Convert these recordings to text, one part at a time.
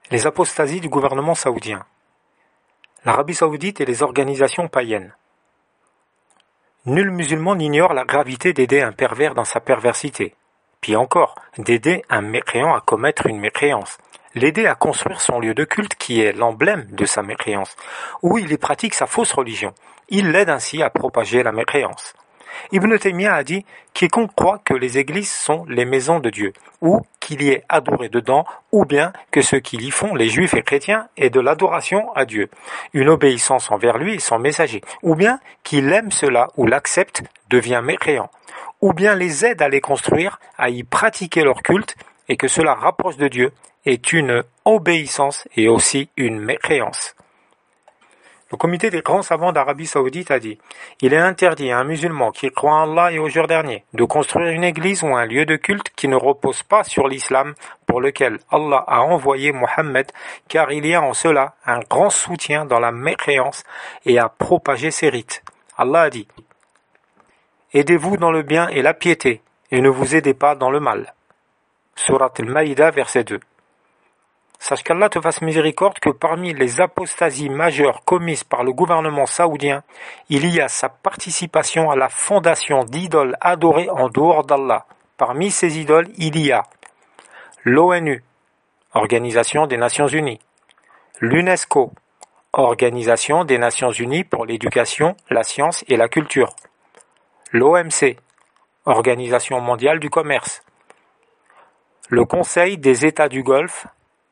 Les apostasies du gouvernement saoudien. L'Arabie saoudite et les organisations païennes. Nul musulman n'ignore la gravité d'aider un pervers dans sa perversité. Puis encore, d'aider un mécréant à commettre une mécréance. L'aider à construire son lieu de culte qui est l'emblème de sa mécréance, où il y pratique sa fausse religion. Il l'aide ainsi à propager la mécréance. Ibn Taymiyyah a dit « Quiconque croit que les églises sont les maisons de Dieu, ou qu'il y ait adoré dedans, ou bien que ceux qui y font, les juifs et chrétiens, aient de l'adoration à Dieu, une obéissance envers lui et son messager, ou bien qu'il aime cela ou l'accepte, devient mécréant, ou bien les aide à les construire, à y pratiquer leur culte, et que cela rapproche de Dieu, est une obéissance et aussi une mécréance. » Le comité des grands savants d'Arabie saoudite a dit « Il est interdit à un musulman qui croit en Allah et au jour dernier de construire une église ou un lieu de culte qui ne repose pas sur l'islam pour lequel Allah a envoyé Mohammed, car il y a en cela un grand soutien dans la mécréance et à propager ses rites. Allah a dit « Aidez-vous dans le bien et la piété, et ne vous aidez pas dans le mal. » Surat al-Maïda, verset 2. Sache qu'Allah te fasse miséricorde que parmi les apostasies majeures commises par le gouvernement saoudien, il y a sa participation à la fondation d'idoles adorées en dehors d'Allah. Parmi ces idoles, il y a l'ONU, Organisation des Nations Unies, l'UNESCO, Organisation des Nations Unies pour l'éducation, la science et la culture, l'OMC, Organisation mondiale du commerce, le Conseil des États du Golfe,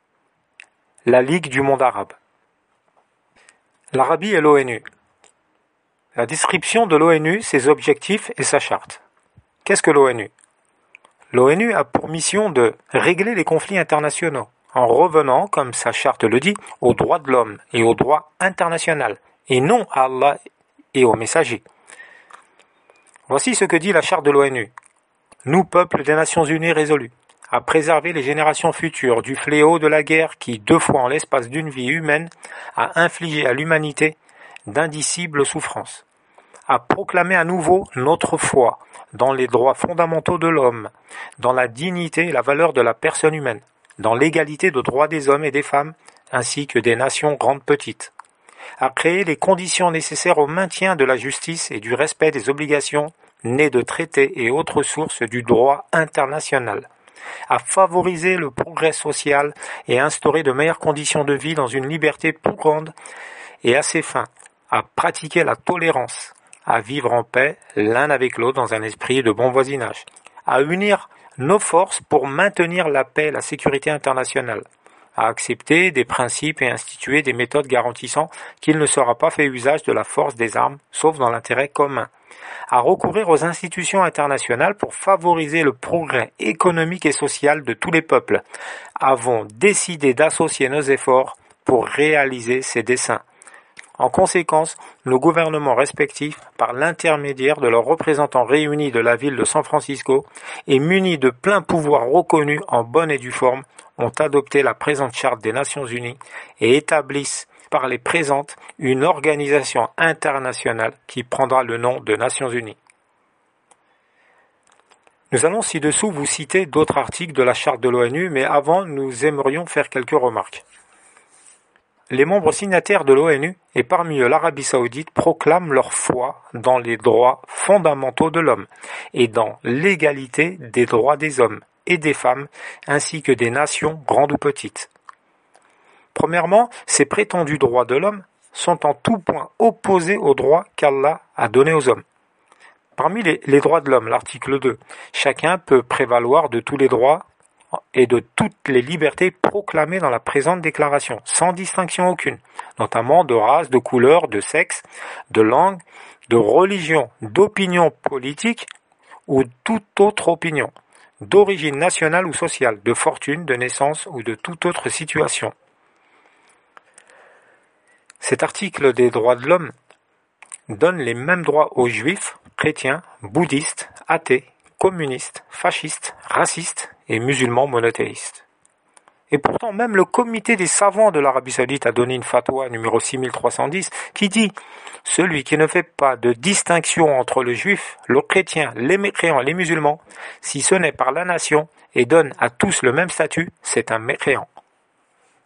la Ligue du monde arabe. L'Arabie et l'ONU. La description de l'ONU, ses objectifs et sa charte. Qu'est-ce que l'ONU? L'ONU a pour mission de régler les conflits internationaux, en revenant, comme sa charte le dit, aux droits de l'homme et au droit international, et non à Allah et aux messagers. Voici ce que dit la charte de l'ONU. Nous, peuple des Nations Unies résolus, à préserver les générations futures du fléau de la guerre qui, 2 fois en l'espace d'une vie humaine, a infligé à l'humanité d'indicibles souffrances, à proclamer à nouveau notre foi dans les droits fondamentaux de l'homme, dans la dignité et la valeur de la personne humaine, dans l'égalité de droits des hommes et des femmes, ainsi que des nations grandes petites, à créer les conditions nécessaires au maintien de la justice et du respect des obligations nées de traités et autres sources du droit international, à favoriser le progrès social et à instaurer de meilleures conditions de vie dans une liberté plus grande, et à ces fins, à pratiquer la tolérance, à vivre en paix l'un avec l'autre dans un esprit de bon voisinage, à unir nos forces pour maintenir la paix et la sécurité internationale, à accepter des principes et instituer des méthodes garantissant qu'il ne sera pas fait usage de la force des armes, sauf dans l'intérêt commun, à recourir aux institutions internationales pour favoriser le progrès économique et social de tous les peuples, avons décidé d'associer nos efforts pour réaliser ces desseins. En conséquence, nos gouvernements respectifs, par l'intermédiaire de leurs représentants réunis de la ville de San Francisco et munis de pleins pouvoirs reconnus en bonne et due forme, ont adopté la présente charte des Nations Unies et établissent par les présentes une organisation internationale qui prendra le nom de Nations Unies. Nous allons ci-dessous vous citer d'autres articles de la charte de l'ONU, mais avant, nous aimerions faire quelques remarques. Les membres signataires de l'ONU, et parmi eux l'Arabie saoudite, proclament leur foi dans les droits fondamentaux de l'homme et dans l'égalité des droits des hommes et des femmes, ainsi que des nations grandes ou petites. Premièrement, ces prétendus droits de l'homme sont en tout point opposés aux droits qu'Allah a donnés aux hommes. Parmi les droits de l'homme, l'article 2, chacun peut prévaloir de tous les droits et de toutes les libertés proclamées dans la présente déclaration, sans distinction aucune, notamment de race, de couleur, de sexe, de langue, de religion, d'opinion politique ou toute autre opinion, d'origine nationale ou sociale, de fortune, de naissance ou de toute autre situation. Cet article des droits de l'homme donne les mêmes droits aux juifs, chrétiens, bouddhistes, athées, communistes, fascistes, racistes et musulmans monothéistes. Et pourtant, même le comité des savants de l'Arabie saoudite a donné une fatwa numéro 6310 qui dit « Celui qui ne fait pas de distinction entre le juif, le chrétien, les mécréants et les musulmans, si ce n'est par la nation, et donne à tous le même statut, c'est un mécréant. »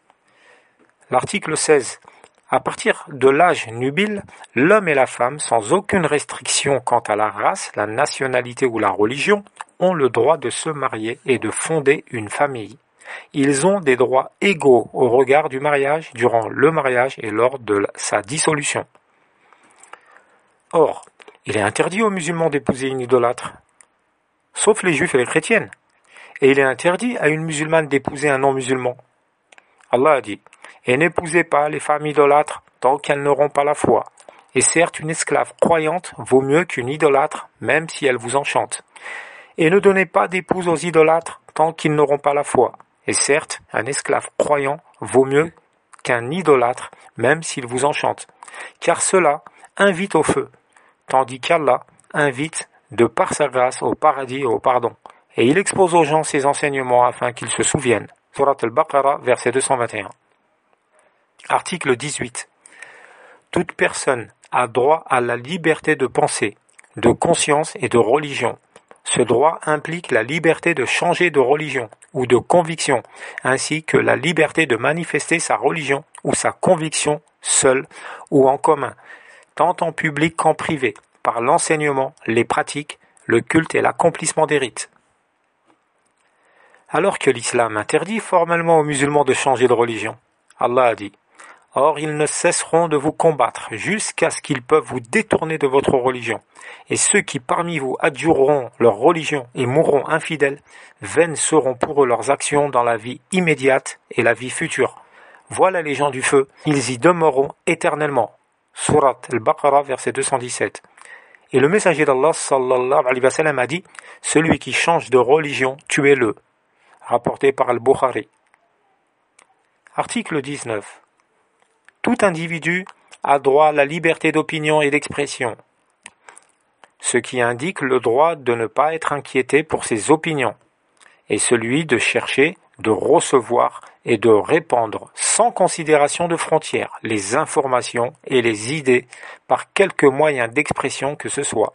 L'article 16. À partir de l'âge nubile, l'homme et la femme, sans aucune restriction quant à la race, la nationalité ou la religion, ont le droit de se marier et de fonder une famille. Ils ont des droits égaux au regard du mariage, durant le mariage et lors de sa dissolution. Or, il est interdit aux musulmans d'épouser une idolâtre, sauf les juifs et les chrétiennes. Et il est interdit à une musulmane d'épouser un non-musulman. Allah a dit « Et n'épousez pas les femmes idolâtres tant qu'elles n'auront pas la foi. Et certes, une esclave croyante vaut mieux qu'une idolâtre, même si elle vous enchante. Et ne donnez pas d'épouse aux idolâtres tant qu'ils n'auront pas la foi. Et certes, un esclave croyant vaut mieux qu'un idolâtre, même s'il vous enchante. Car cela invite au feu, tandis qu'Allah invite de par sa grâce au paradis et au pardon. Et il expose aux gens ses enseignements afin qu'ils se souviennent. » Surat al-Baqarah, verset 221. Article 18. Toute personne a droit à la liberté de pensée, de conscience et de religion. Ce droit implique la liberté de changer de religion ou de conviction, ainsi que la liberté de manifester sa religion ou sa conviction seule ou en commun, tant en public qu'en privé, par l'enseignement, les pratiques, le culte et l'accomplissement des rites. Alors que l'islam interdit formellement aux musulmans de changer de religion, Allah a dit « Or ils ne cesseront de vous combattre jusqu'à ce qu'ils peuvent vous détourner de votre religion. Et ceux qui parmi vous adjureront leur religion et mourront infidèles, vaines seront pour eux leurs actions dans la vie immédiate et la vie future. Voilà les gens du feu, ils y demeureront éternellement. » Surat al-Baqarah, verset 217. Et le messager d'Allah sallallahu alayhi wa sallam a dit « Celui qui change de religion, tuez-le. » Rapporté par Al-Bukhari. Article 19. Tout individu a droit à la liberté d'opinion et d'expression, ce qui indique le droit de ne pas être inquiété pour ses opinions, et celui de chercher, de recevoir et de répandre sans considération de frontières les informations et les idées par quelque moyen d'expression que ce soit.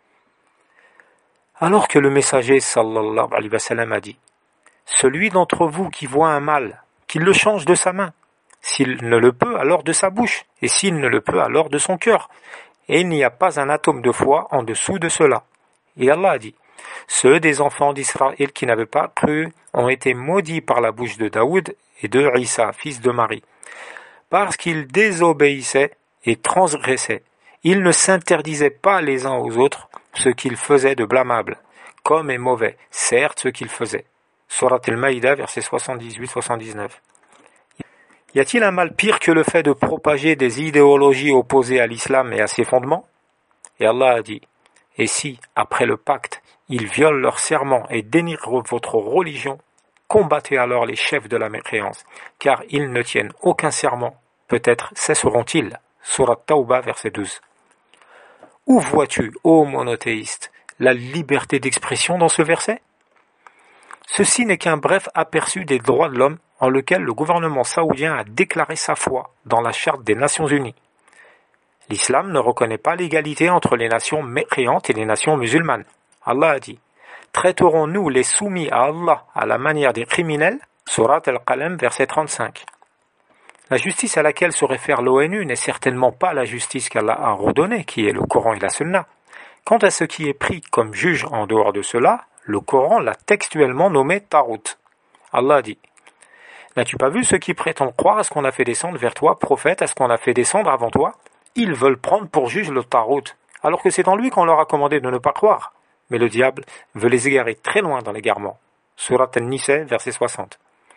Alors que le messager sallallahu alayhi wa sallam a dit « Celui d'entre vous qui voit un mal, qu'il le change de sa main. S'il ne le peut, alors de sa bouche, et s'il ne le peut, alors de son cœur. Et il n'y a pas un atome de foi en dessous de cela. » Et Allah a dit « Ceux des enfants d'Israël qui n'avaient pas cru ont été maudits par la bouche de Daoud et de Isa, fils de Marie, parce qu'ils désobéissaient et transgressaient. Ils ne s'interdisaient pas les uns aux autres ce qu'ils faisaient de blâmable, comme est mauvais, certes ce qu'ils faisaient. » Surat al-Maïda, versets 78-79. Y a-t-il un mal pire que le fait de propager des idéologies opposées à l'islam et à ses fondements? Et Allah a dit, « Et si, après le pacte, ils violent leur serment et dénigrent votre religion, combattez alors les chefs de la mécréance, car ils ne tiennent aucun serment, peut-être cesseront-ils. » Surat Tawbah, verset 12. Où vois-tu, ô monothéiste, la liberté d'expression dans ce verset? Ceci n'est qu'un bref aperçu des droits de l'homme en lequel le gouvernement saoudien a déclaré sa foi dans la Charte des Nations Unies. L'islam ne reconnaît pas l'égalité entre les nations mécréantes et les nations musulmanes. Allah a dit « Traiterons-nous les soumis à Allah à la manière des criminels ?» Surat Al-Qalam, verset 35. La justice à laquelle se réfère l'ONU n'est certainement pas la justice qu'Allah a ordonnée, qui est le Coran et la Sunna. Quant à ce qui est pris comme juge en dehors de cela, le Coran l'a textuellement nommé Tarout. Allah dit « N'as-tu pas vu ceux qui prétendent croire à ce qu'on a fait descendre vers toi, prophète, à ce qu'on a fait descendre avant toi? Ils veulent prendre pour juge le Tarout, alors que c'est en lui qu'on leur a commandé de ne pas croire. Mais le diable veut les égarer très loin dans l'égarement. » Surat An-Nisa, verset 60.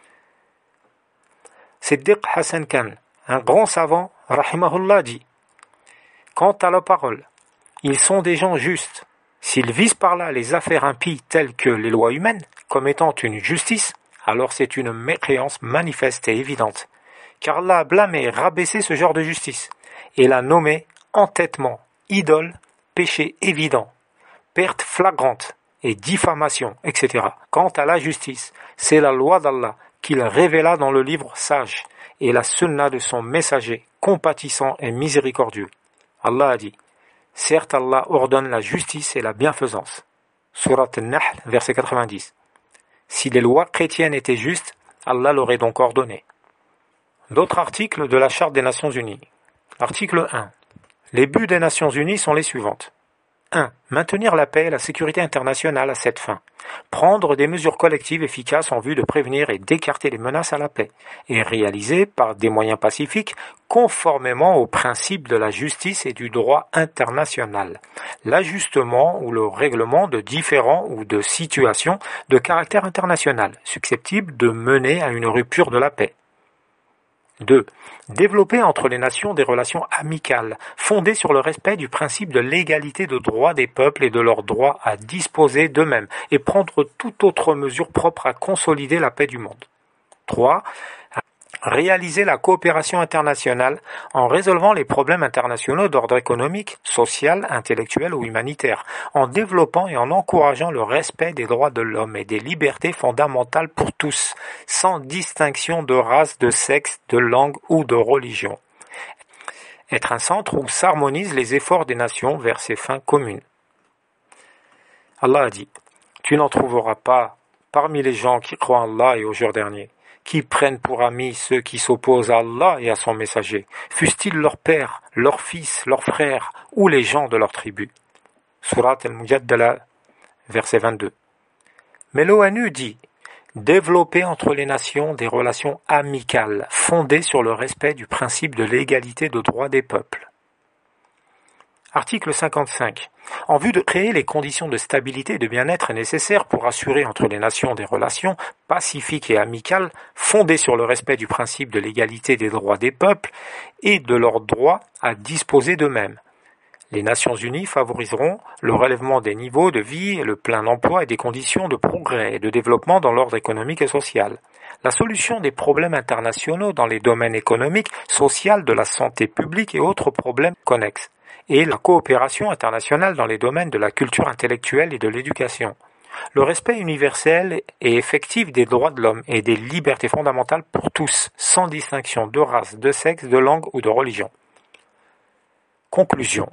Siddiq Hassan Khan, un grand savant, rahimahullah, dit « Quant à la parole, ils sont des gens justes. S'ils visent par là les affaires impies telles que les lois humaines, comme étant une justice, alors c'est une mécréance manifeste et évidente. Car Allah a blâmé et rabaissé ce genre de justice, et l'a nommé entêtement, idole, péché évident, perte flagrante et diffamation, etc. Quant à la justice, c'est la loi d'Allah qu'il révéla dans le livre sage et la sunna de son messager, compatissant et miséricordieux. Allah a dit « Certes, Allah ordonne la justice et la bienfaisance. » Surat An-Nahl, verset 90. Si les lois chrétiennes étaient justes, Allah l'aurait donc ordonné. D'autres articles de la Charte des Nations Unies. Article 1. Les buts des Nations Unies sont les suivantes. 1. Maintenir la paix et la sécurité internationale à cette fin. Prendre des mesures collectives efficaces en vue de prévenir et d'écarter les menaces à la paix. Et réaliser par des moyens pacifiques conformément aux principes de la justice et du droit international. L'ajustement ou le règlement de différends ou de situations de caractère international susceptibles de mener à une rupture de la paix. 2. Développer entre les nations des relations amicales, fondées sur le respect du principe de l'égalité de droits des peuples et de leur droit à disposer d'eux-mêmes, et prendre toute autre mesure propre à consolider la paix du monde. 3. Réaliser la coopération internationale en résolvant les problèmes internationaux d'ordre économique, social, intellectuel ou humanitaire, en développant et en encourageant le respect des droits de l'homme et des libertés fondamentales pour tous, sans distinction de race, de sexe, de langue ou de religion. Être un centre où s'harmonisent les efforts des nations vers ces fins communes. Allah a dit, « Tu n'en trouveras pas parmi les gens qui croient en Allah et au jour dernier, qui prennent pour amis ceux qui s'opposent à Allah et à son messager, fussent-ils leur père, leur fils, leurs frères ou les gens de leur tribu. » Surat al-Mujaddala, verset 22. Mais l'ONU dit « Développer entre les nations des relations amicales fondées sur le respect du principe de l'égalité de droits des peuples. » Article 55. En vue de créer les conditions de stabilité et de bien-être nécessaires pour assurer entre les nations des relations pacifiques et amicales fondées sur le respect du principe de l'égalité des droits des peuples et de leur droit à disposer d'eux-mêmes. Les Nations Unies favoriseront le relèvement des niveaux de vie, le plein emploi et des conditions de progrès et de développement dans l'ordre économique et social. La solution des problèmes internationaux dans les domaines économiques, sociaux, de la santé publique et autres problèmes connexes. Et la coopération internationale dans les domaines de la culture intellectuelle et de l'éducation. Le respect universel et effectif des droits de l'homme et des libertés fondamentales pour tous, sans distinction de race, de sexe, de langue ou de religion. Conclusion.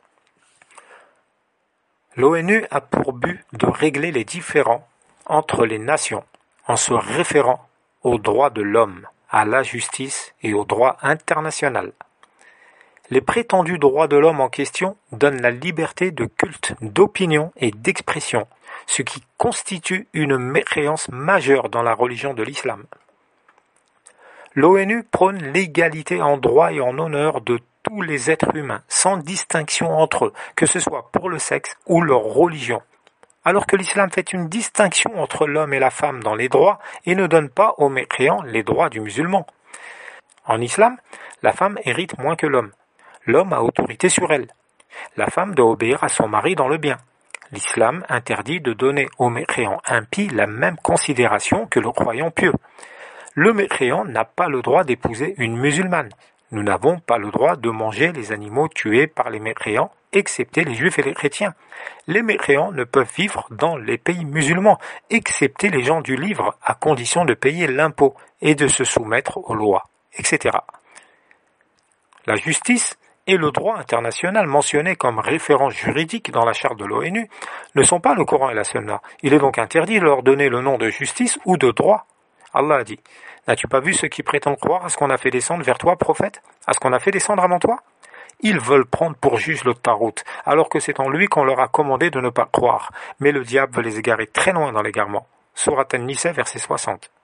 L'ONU a pour but de régler les différends entre les nations en se référant aux droits de l'homme, à la justice et au droit international. Les prétendus droits de l'homme en question donnent la liberté de culte, d'opinion et d'expression, ce qui constitue une mécréance majeure dans la religion de l'islam. L'ONU prône l'égalité en droit et en honneur de tous les êtres humains, sans distinction entre eux, que ce soit pour le sexe ou leur religion, alors que l'islam fait une distinction entre l'homme et la femme dans les droits et ne donne pas aux mécréants les droits du musulman. En islam, la femme hérite moins que l'homme. L'homme a autorité sur elle. La femme doit obéir à son mari dans le bien. L'islam interdit de donner au mécréant impie la même considération que le croyant pieux. Le mécréant n'a pas le droit d'épouser une musulmane. Nous n'avons pas le droit de manger les animaux tués par les mécréants, excepté les juifs et les chrétiens. Les mécréants ne peuvent vivre dans les pays musulmans, excepté les gens du livre, à condition de payer l'impôt et de se soumettre aux lois, etc. La justice et le droit international mentionnés comme référence juridique dans la charte de l'ONU ne sont pas le Coran et la Sunna. Il est donc interdit de leur donner le nom de justice ou de droit. Allah a dit, « N'as-tu pas vu ceux qui prétendent croire à ce qu'on a fait descendre vers toi, prophète, à ce qu'on a fait descendre avant toi ? Ils veulent prendre pour juge le Tarout, alors que c'est en lui qu'on leur a commandé de ne pas croire. Mais le diable veut les égarer très loin dans l'égarement. » Sourate An-Nisa, verset 60.